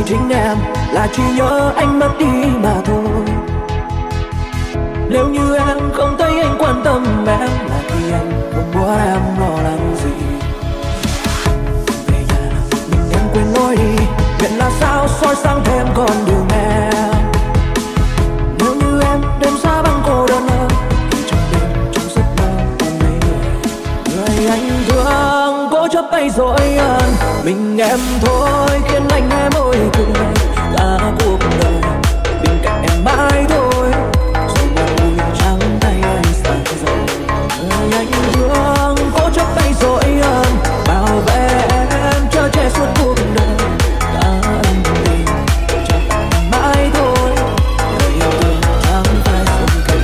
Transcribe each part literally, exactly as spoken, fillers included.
chính em là chỉ nhớ anh mất đi mà thôi. Nếu như em không thấy anh quan tâm em là khi anh không muốn em lo lắng gì. Về nhà mình em quên lối đi, nguyện là sao soi sáng thêm con đường em. Nếu như em đêm xa băng cô đơn hơn thì trong đêm trong giấc mơ em thấy người người anh thương cố chấp hay dối ân mình em thôi khiến anh em ôi cười cả cuộc đời bên cạnh em mãi thôi. Rồi ngày vui trắng tay anh xa rồi người anh thương cố chấp hay dối ân bảo vệ em cho che suốt cuộc đời cả anh mình chẳng mãi thôi. Người yêu thương chẳng phải xuân cảnh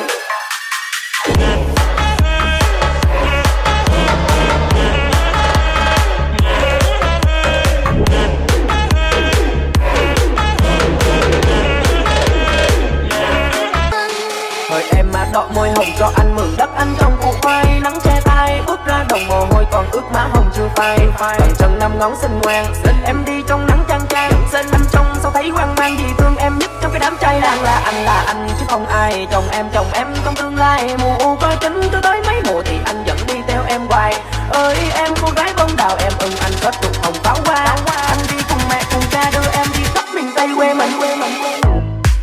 đọ môi hồng cho anh mượn đất anh trong cuộc quay nắng che tay bước ra đồng mồ hôi còn ướt má hồng chưa phai phai chân năm ngón xinh ngoan xin em đi trong nắng chang chang xin anh trong sao thấy hoang mang vì thương em nhất trong cái đám trai đang là anh là anh chứ không ai chồng em chồng em trong tương lai mùa coi tính cho tới mấy mùa thì anh vẫn đi theo em hoài ơi em cô gái bông đào em ưng anh kết đục hồng pháo hoa anh đi cùng mẹ cùng cha đưa em đi khắp miền tây quê mình quê mình quê mình.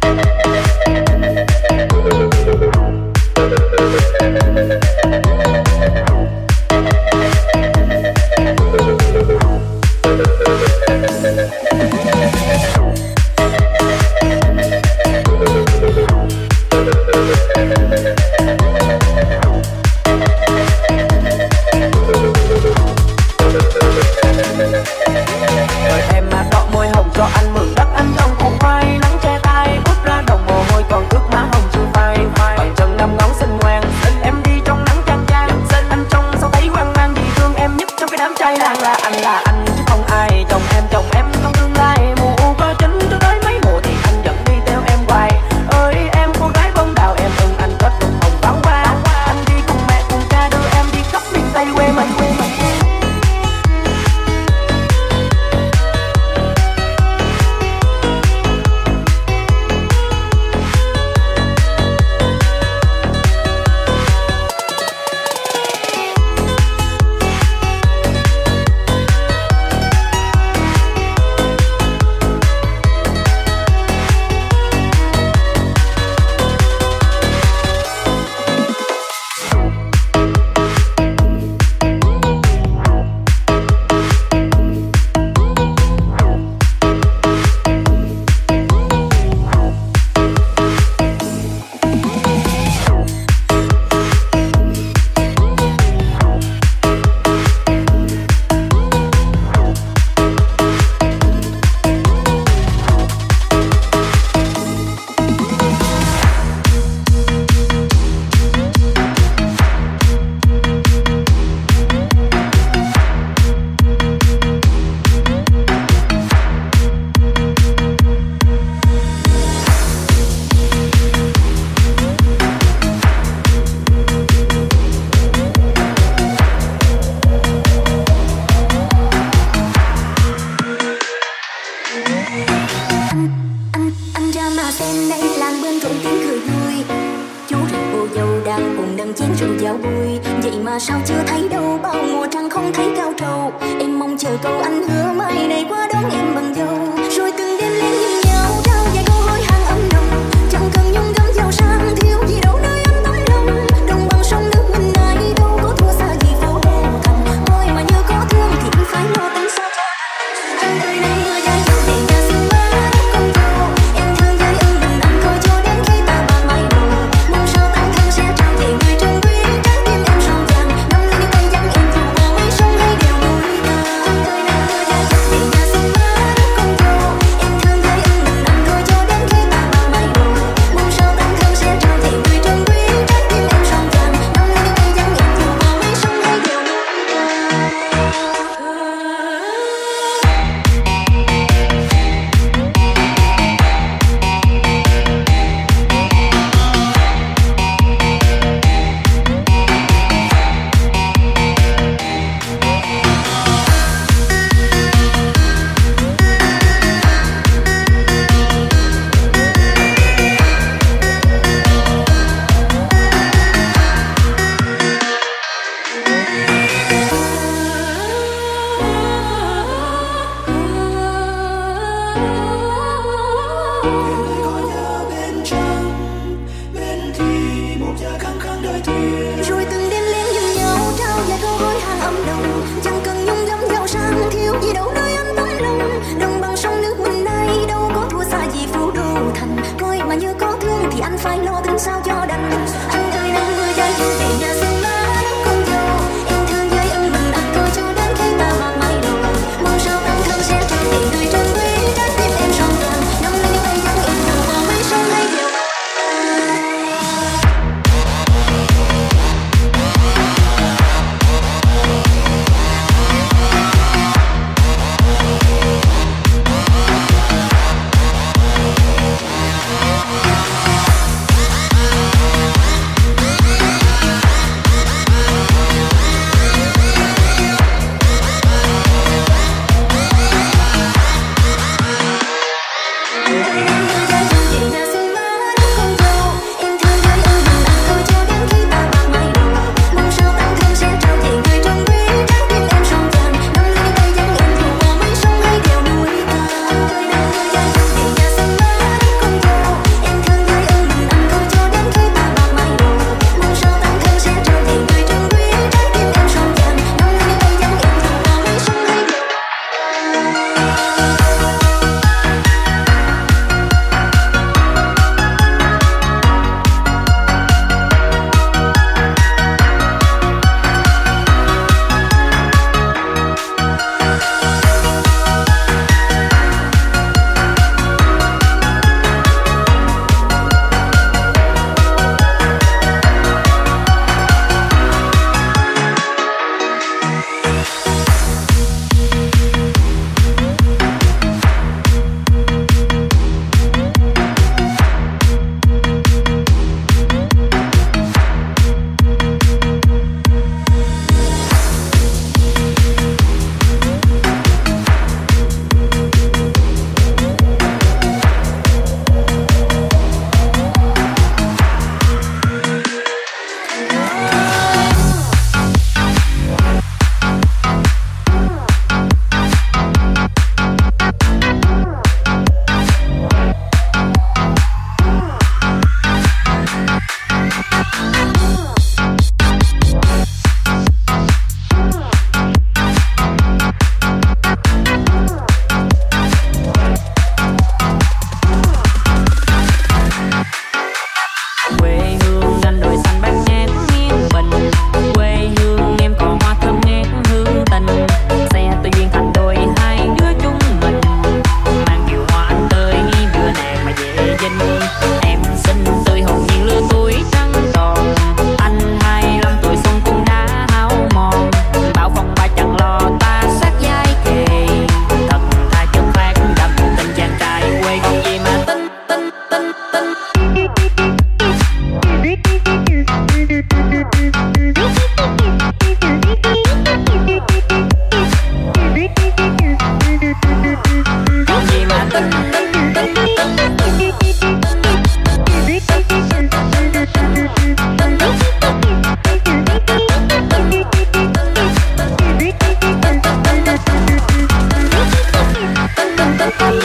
Rồi em mà đọ môi hồng cho anh mượn đất anh trong cuộc quay nắng che tay bước ra đồng mồ hôi còn ướt má hồng chưa phai bằng chân năm ngón xinh ngoan xin em đi trong nắng chang chang xin anh trong sao thấy hoang mang vì thương em nhất trong cái đám trai đang là anh là anh chứ không ai chồng em chồng em trong tương lai mùa có chính cho tới mấy mùa thì anh vẫn đi theo em hoài ơi em cô gái bông đào em ưng anh kết đục hồng pháo hoa anh đi cùng mẹ cùng cha đưa em đi khắp miền tây quê mình quê mình. Hãy subscribe cho kênh Ghiền Mì Gõ để không bỏ lỡ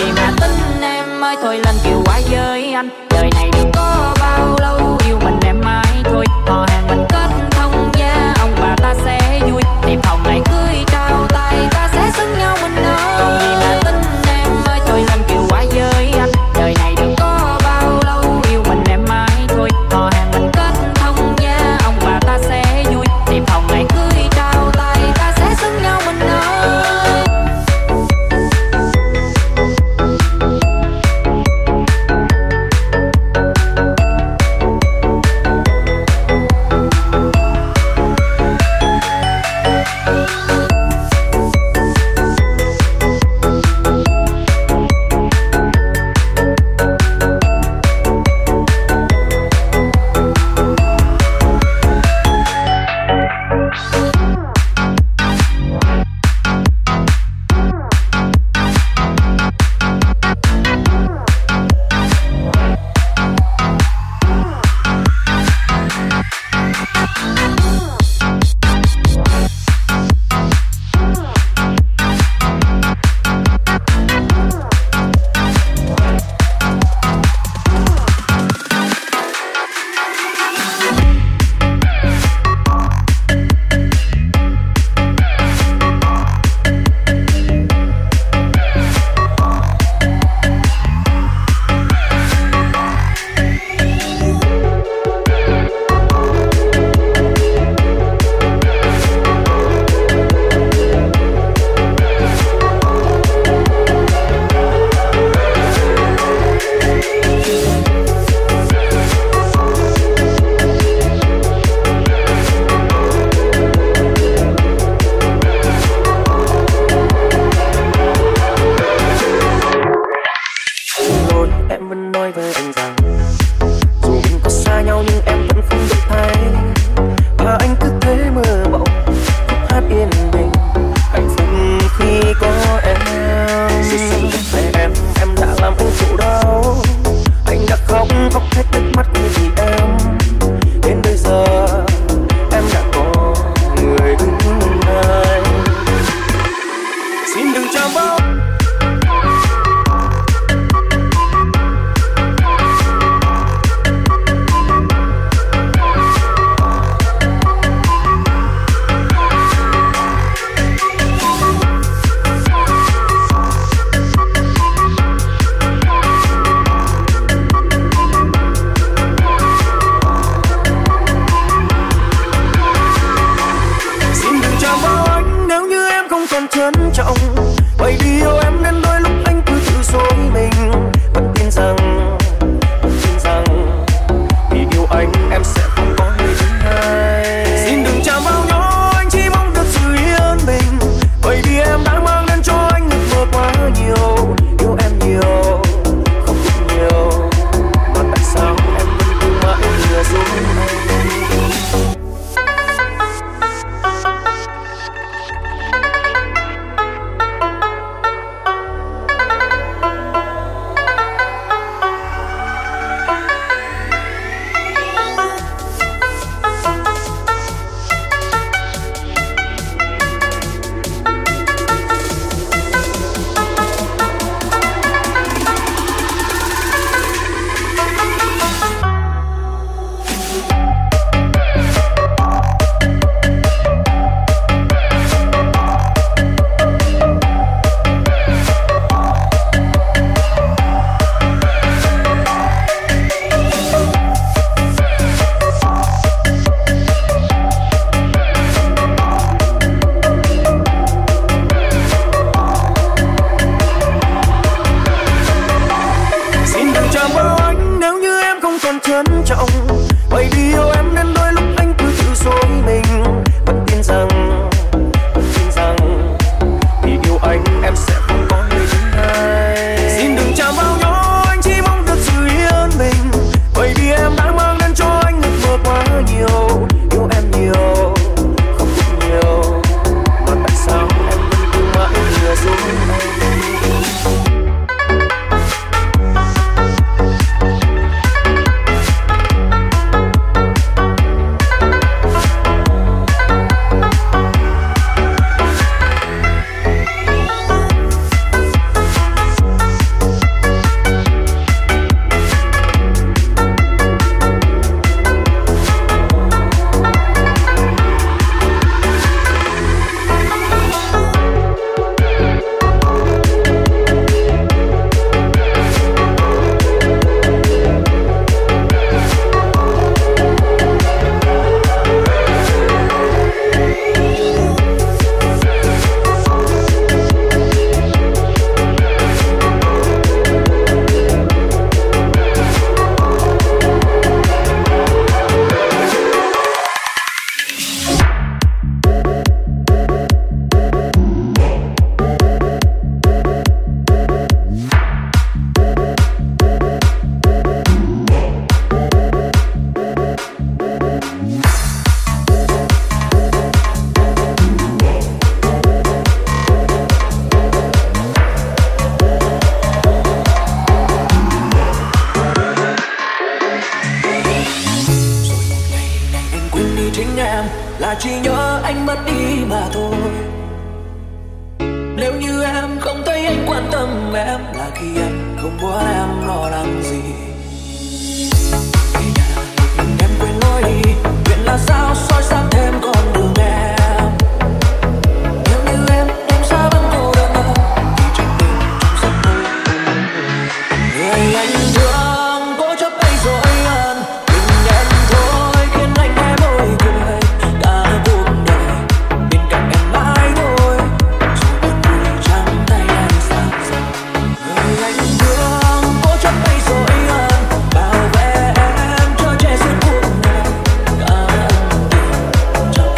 gì mà tính em ơi, thôi lên chiều qua với anh. Đời này đừng có bao lâu, yêu mình em mãi thôi. Họ hàng mình kết thông gia, ông bà ta sẽ vui. Tìm phòng này cưới trao tay, ta sẽ xứng nhau mình ơi. Còn gì mà tính em ơi, thôi lên chiều qua với anh. Đời này đừng có bao lâu, yêu mình em mãi thôi. Họ hàng mình kết thông gia, ông bà ta sẽ vui. Tìm phòng này cưới trao tay, ta sẽ xứng nhau mình ơi. không muốn em lo lắng gì. Về nhà một mình em quên lối đi, nguyện là sao soi sáng thêm con đường em. Nếu như em đêm xa vẫn cô đơn hơn thì chẳng nên trong giấc mơ. Người anh thương cố chấp gây dối hơn, mình em thôi khiến anh nghe môi cười. Cả cuộc đời bên cạnh em mãi thôi, dù buồn vui trắng tay anh xa dần. Người anh thương cố chấp gây dối hơn, bảo vệ em cho che giấu cuộc đời. Cả ân tình chẳng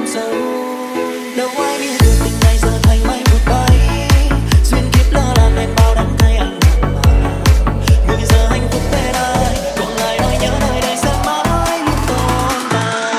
sâu. Đâu ai biết được tình này giờ thành mây vụt bay, duyên kiếp lỡ làm nên bao đắng cay anh nặng mà. Người giờ hạnh phúc bên ai, còn lại nỗi nhớ nơi đây sẽ mãi luôn tồn tại.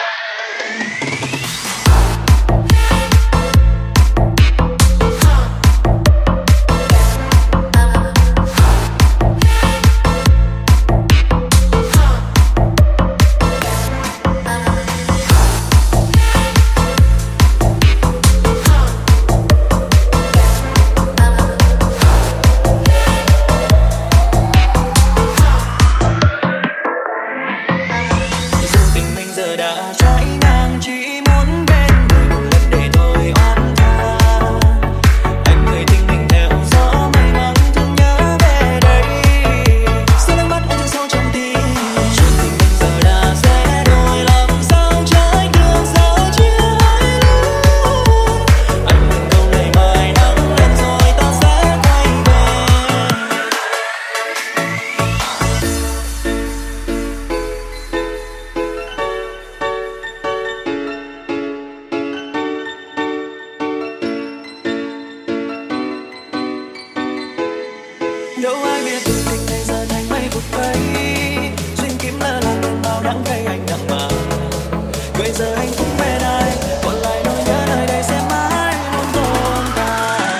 Đâu ai biết được tình này giờ thành mây vụt bay, duyên kiếm lỡ làm nên bao đắng cay anh nặng mà. Bây giờ hạnh phúc bên ai, còn lại nỗi nhớ nơi đây sẽ mãi luôn tồn tại.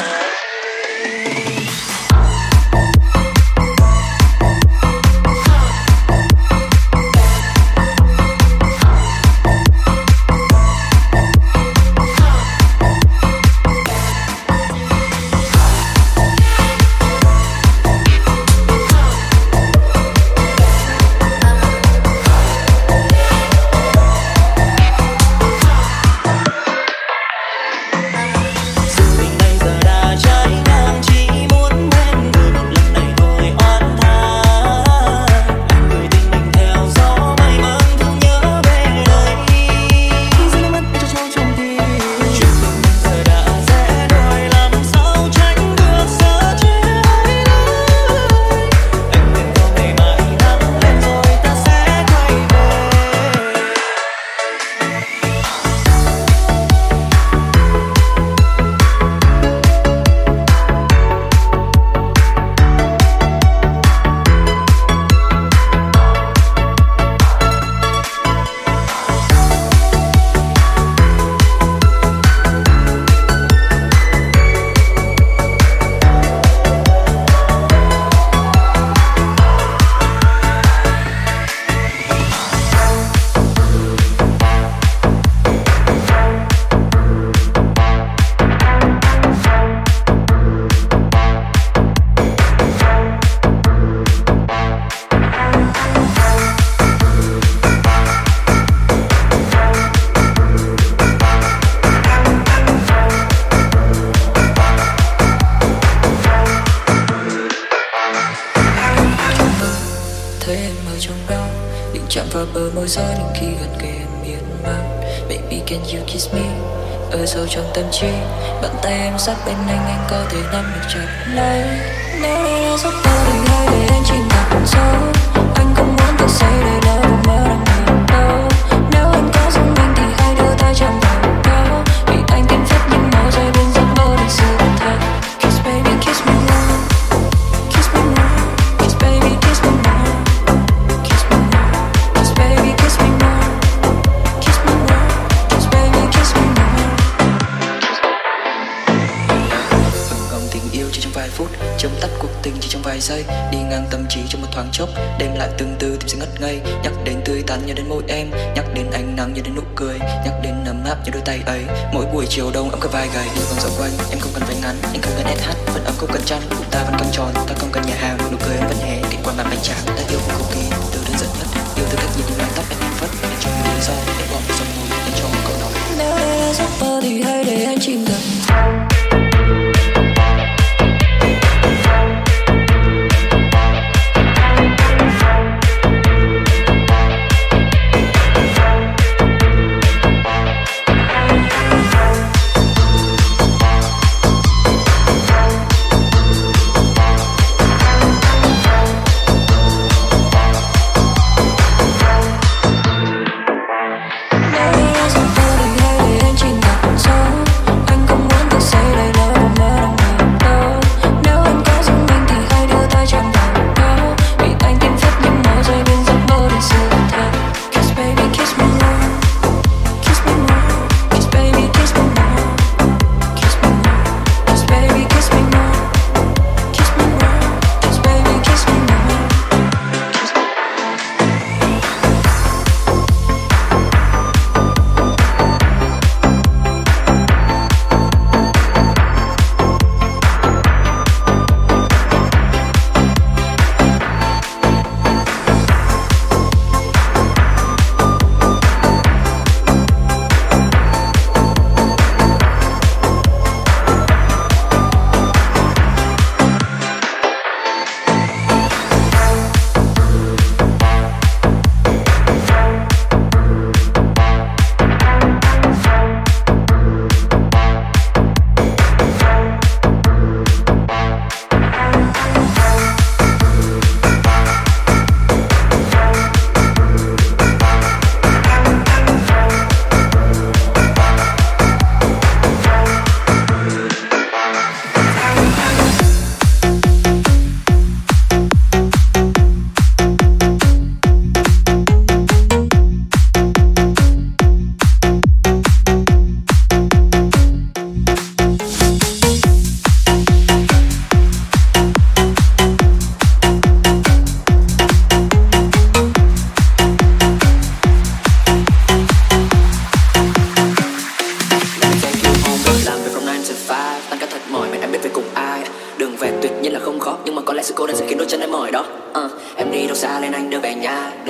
Chạm vào bờ môi gió nhưng khi gần kề em miên man. Baby can you kiss me ở sâu trong tâm trí, bàn tay em sát bên anh, anh có thể nắm được chặt lấy. Nếu đây là giấc mơ thì hãy để anh chìm vào sâu. Anh không muốn thức dậy để lỡ mộng mơ đang ngủ đâu. Nếu anh có giống mình thì hãy đưa tay chạm vào đó, vì anh tin phép những màu rơi bên giấc mơ thực sự thật. Kiss baby kiss me more, kiss me more, kiss baby kiss me more, kiss me more, kiss baby kiss me more, kiss me more, kiss baby kiss me more. Hừng hồng tình yêu chỉ trong vài phút, chấm tắt cuộc tình chỉ trong vài giây, đi ngang tâm trí trong một thoáng chốc, đêm lại từng từ tìm sự ngất ngây. Nhắc đến tươi tắn nhớ đến môi em, nhắc đến ánh nắng nhớ đến nụ cười, nhắc đến ấm áp nhớ đôi tay ấy. Mỗi buổi chiều đông ấm cả vai gầy, đi vòng dạo quanh em không cần váy ngắn, anh không cần ét hát, vẫn ấm không cần chăn, bụng ta vẫn căng tròn, ta không cần nhà hàng, nụ cười em vẫn hé, kết quả bàn bánh tráng. Ta yêu không khí từ đơn giản nhất, yêu từ cách nhìn những mái tóc em phất, anh cho những lý do em bỏ vào dòng môi, anh cho một câu nói. Nếu đây là giấc mơ thì hãy để anh chìm dần.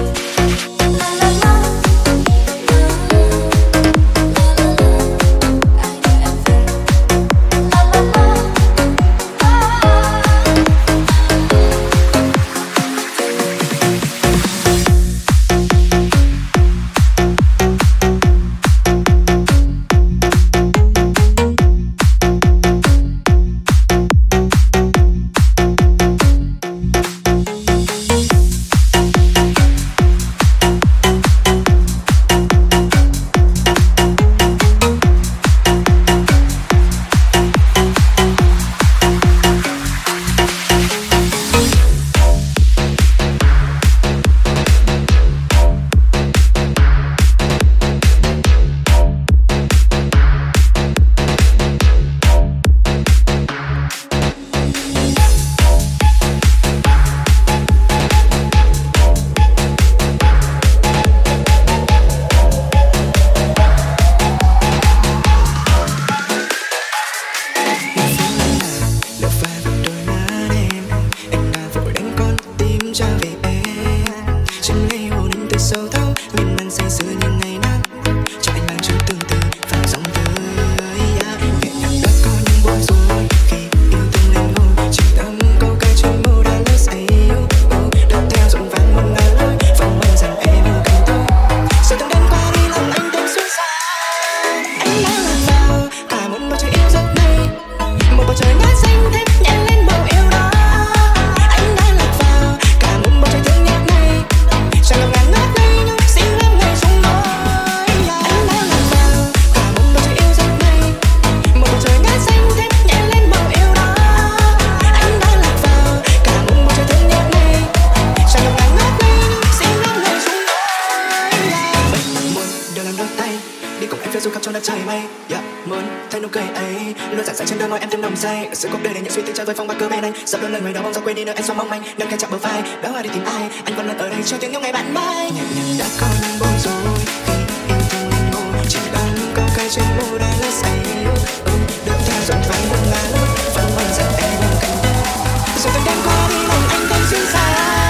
say sự cuộc đời để những suy tư chơi với phong ba cơ bên anh dập đôi lời người đó bóng gió quên đi nơi anh xóa mong manh nâng khe chạm bờ vai đó hoa đi tìm ai anh vẫn luôn ở đây cho tiếng những ngày bạn mai nhẹ nhàng đã có những bối rối khi yêu thương anh ngủ chỉ đang có cây trên môi đã lá say ừ được theo dòng vai buồn ngã vẫn vẫn dặn em bên cạnh rồi từng đêm qua đi lòng anh vẫn xuyên xa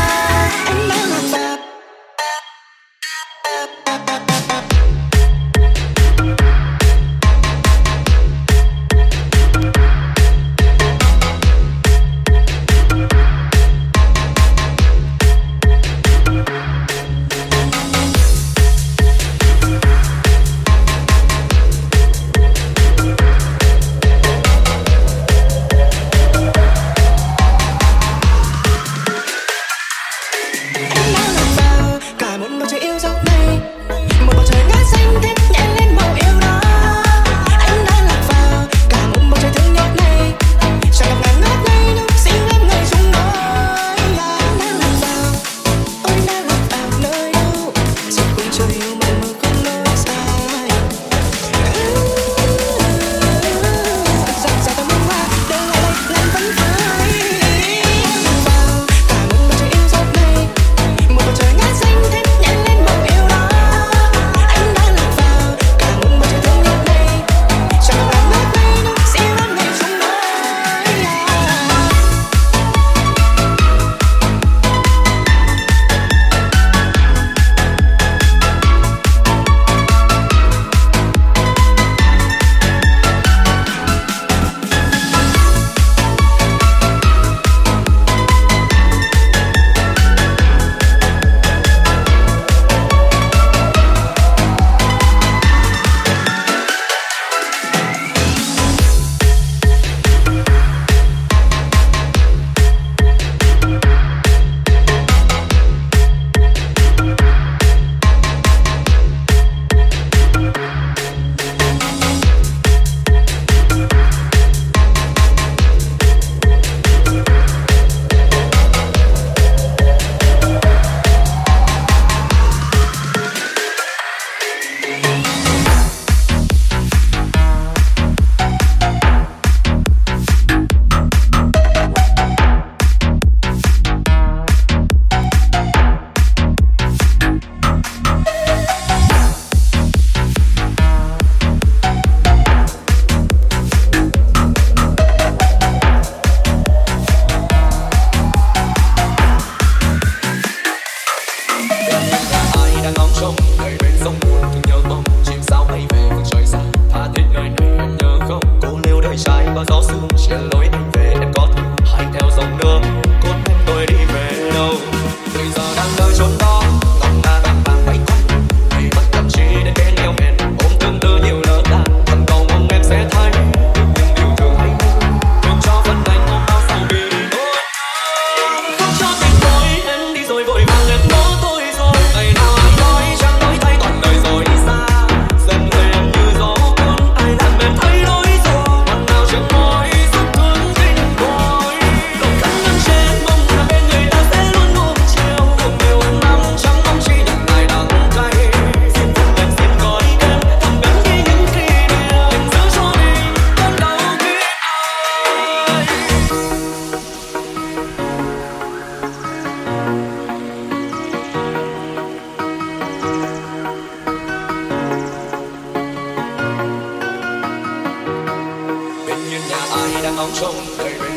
anh đã lạc vào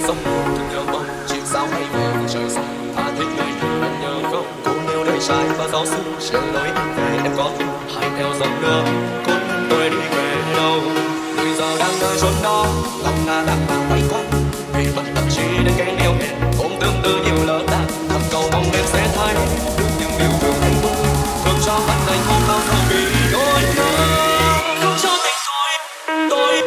sông thương nhớ bóng chiều sao hay về vùng trời sông tha thiết người thương anh nhớ không cô nếu đời trai và gió sương chờ lối anh về em có tin hãy theo dòng nước cuốn tôi đi về đâu người giờ đang nơi chốn đó lòng ta đang mang tay quanh vì vẫn tâm trí đến cái neo hẹn ôm tương tư nhiều lỡ đạn thầm cầu mong em sẽ thấy được những điều thương anh buông thương cho bạn anh không bao giờ bị đôi nữa không cho tình tôi tôi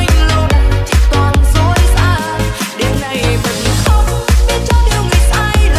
Hãy subscribe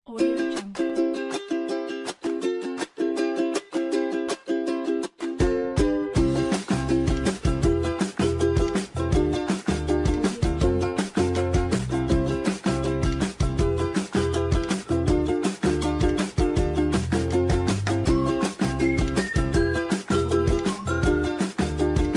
Audio